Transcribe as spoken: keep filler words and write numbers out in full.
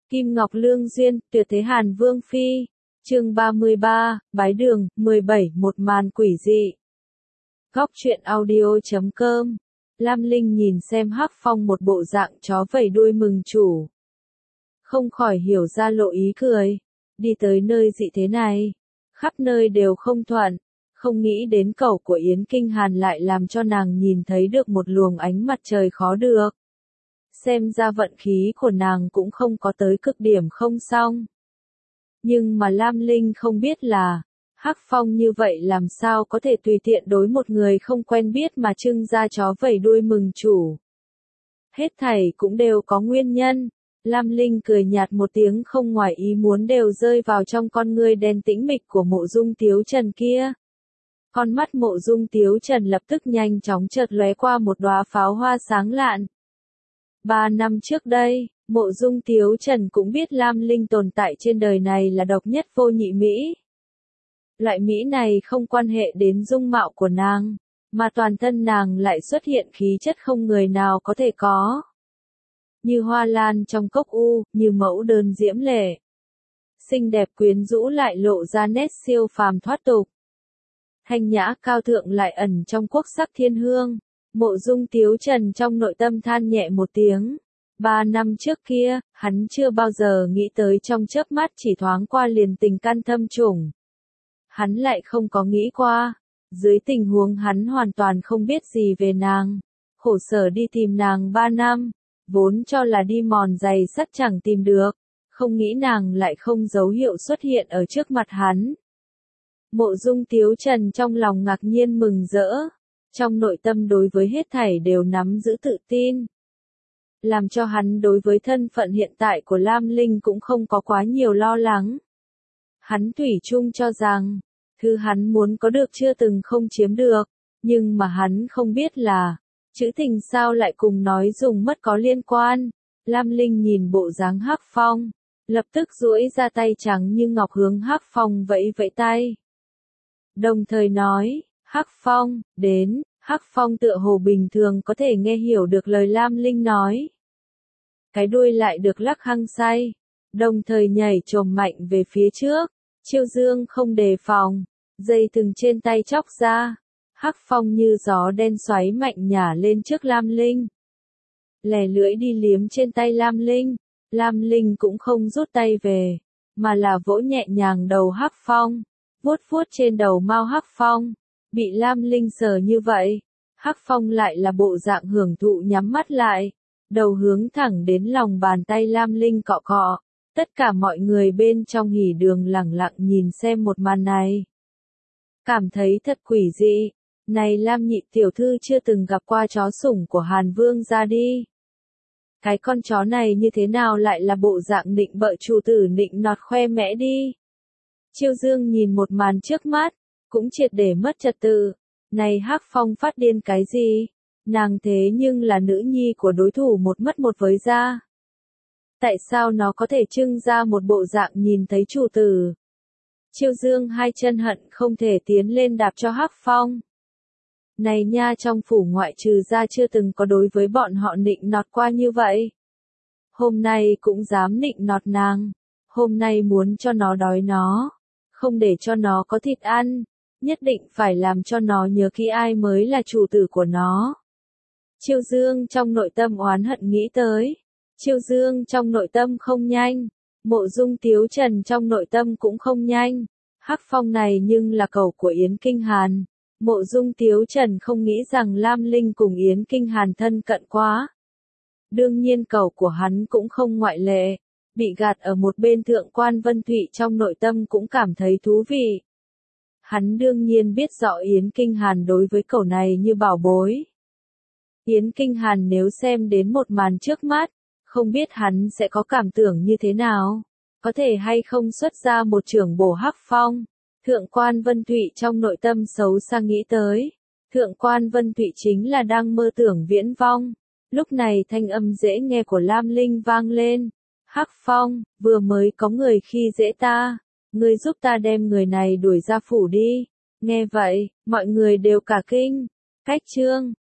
Kim Ngọc Lương Duyên, tuyệt thế Hàn Vương Phi. Chương ba mươi ba, Bái Đường, mười bảy, một màn quỷ dị. Góc truyện audio chấm com. Lam Linh nhìn xem Hắc Phong một bộ dạng chó vẫy đuôi mừng chủ. Không khỏi hiểu ra lộ ý cười. Đi tới nơi dị thế này, khắp nơi đều không thuận, không nghĩ đến cẩu của Yến Kinh Hàn lại làm cho nàng nhìn thấy được một luồng ánh mặt trời khó được. Xem ra vận khí của nàng cũng không có tới cực điểm không xong. Nhưng mà Lam Linh không biết là, Hắc Phong như vậy làm sao có thể tùy tiện đối một người không quen biết mà trưng ra chó vẫy đuôi mừng chủ. Hết thảy cũng đều có nguyên nhân. Lam Linh cười nhạt một tiếng không ngoài ý muốn đều rơi vào trong con ngươi đen tĩnh mịch của Mộ Dung Tiếu Trần kia. Con mắt Mộ Dung Tiếu Trần lập tức nhanh chóng chợt lóe qua một đóa pháo hoa sáng lạn. Ba năm trước đây, Mộ Dung Tiếu Trần cũng biết Lam Linh tồn tại trên đời này là độc nhất vô nhị mỹ. Loại mỹ này không quan hệ đến dung mạo của nàng, mà toàn thân nàng lại xuất hiện khí chất không người nào có thể có. Như hoa lan trong cốc u, như mẫu đơn diễm lệ. Xinh đẹp quyến rũ lại lộ ra nét siêu phàm thoát tục. Thanh nhã cao thượng lại ẩn trong quốc sắc thiên hương. Mộ Dung Tiếu Trần trong nội tâm than nhẹ một tiếng. Ba năm trước kia, hắn chưa bao giờ nghĩ tới trong chớp mắt chỉ thoáng qua liền tình căn thâm trùng. Hắn lại không có nghĩ qua, dưới tình huống hắn hoàn toàn không biết gì về nàng, khổ sở đi tìm nàng ba năm, vốn cho là đi mòn giày sắt chẳng tìm được, không nghĩ nàng lại không dấu hiệu xuất hiện ở trước mặt hắn. Mộ Dung Tiếu Trần trong lòng ngạc nhiên mừng rỡ, trong nội tâm đối với hết thảy đều nắm giữ tự tin. Làm cho hắn đối với thân phận hiện tại của Lam Linh cũng không có quá nhiều lo lắng. Hắn thủy chung cho rằng, thứ hắn muốn có được chưa từng không chiếm được, nhưng mà hắn không biết là, chữ tình sao lại cùng nói dùng mất có liên quan. Lam Linh nhìn bộ dáng Hắc Phong, lập tức duỗi ra tay trắng như ngọc hướng Hắc Phong vẫy vẫy tay. Đồng thời nói, Hắc Phong, đến. Hắc Phong tựa hồ bình thường có thể nghe hiểu được lời Lam Linh nói. Cái đuôi lại được lắc hăng say, đồng thời nhảy chồm mạnh về phía trước, chiêu dương không đề phòng, dây thừng trên tay chóc ra. Hắc Phong như gió đen xoáy mạnh nhả lên trước Lam Linh. Lè lưỡi đi liếm trên tay Lam Linh, Lam Linh cũng không rút tay về, mà là vỗ nhẹ nhàng đầu Hắc Phong, vuốt vuốt trên đầu mao Hắc Phong. Bị Lam Linh sờ như vậy, Hắc Phong lại là bộ dạng hưởng thụ nhắm mắt lại, đầu hướng thẳng đến lòng bàn tay Lam Linh cọ cọ. Tất cả mọi người bên trong hỉ đường lẳng lặng nhìn xem một màn này. Cảm thấy thật quỷ dị, này Lam nhị tiểu thư chưa từng gặp qua chó sủng của Hàn Vương ra đi. Cái con chó này như thế nào lại là bộ dạng nịnh bợ chủ tử nịnh nọt khoe mẽ đi. Chiêu Dương nhìn một màn trước mắt, cũng triệt để mất trật tự. Này Hắc Phong phát điên cái gì? Nàng thế nhưng là nữ nhi của đối thủ một mất một với ra. Tại sao nó có thể trưng ra một bộ dạng nhìn thấy chủ tử? Chiêu Dương hai chân hận không thể tiến lên đạp cho Hắc Phong. Này nha, trong phủ ngoại trừ ra chưa từng có đối với bọn họ nịnh nọt qua như vậy. Hôm nay cũng dám nịnh nọt nàng. Hôm nay muốn cho nó đói nó. Không để cho nó có thịt ăn. Nhất định phải làm cho nó nhớ kỹ ai mới là chủ tử của nó. Chiêu Dương trong nội tâm oán hận nghĩ tới. Chiêu Dương trong nội tâm không nhanh. Mộ Dung Tiếu Trần trong nội tâm cũng không nhanh. Hắc Phong này nhưng là cẩu của Yến Kinh Hàn. Mộ Dung Tiếu Trần không nghĩ rằng Lam Linh cùng Yến Kinh Hàn thân cận quá. Đương nhiên cẩu của hắn cũng không ngoại lệ. Bị gạt ở một bên Thượng quan Vân Thụy trong nội tâm cũng cảm thấy thú vị. Hắn đương nhiên biết rõ Yến Kinh Hàn đối với cẩu này như bảo bối. Yến Kinh Hàn nếu xem đến một màn trước mắt, không biết hắn sẽ có cảm tưởng như thế nào, có thể hay không xuất ra một chưởng bổ Hắc Phong. Thượng quan Vân Thụy trong nội tâm xấu xa nghĩ tới, Thượng quan Vân Thụy chính là đang mơ tưởng viễn vong. Lúc này thanh âm dễ nghe của Lam Linh vang lên, Hắc Phong, vừa mới có người khi dễ ta, ngươi giúp ta đem người này đuổi ra phủ đi. Nghe vậy, mọi người đều cả kinh. Cách chương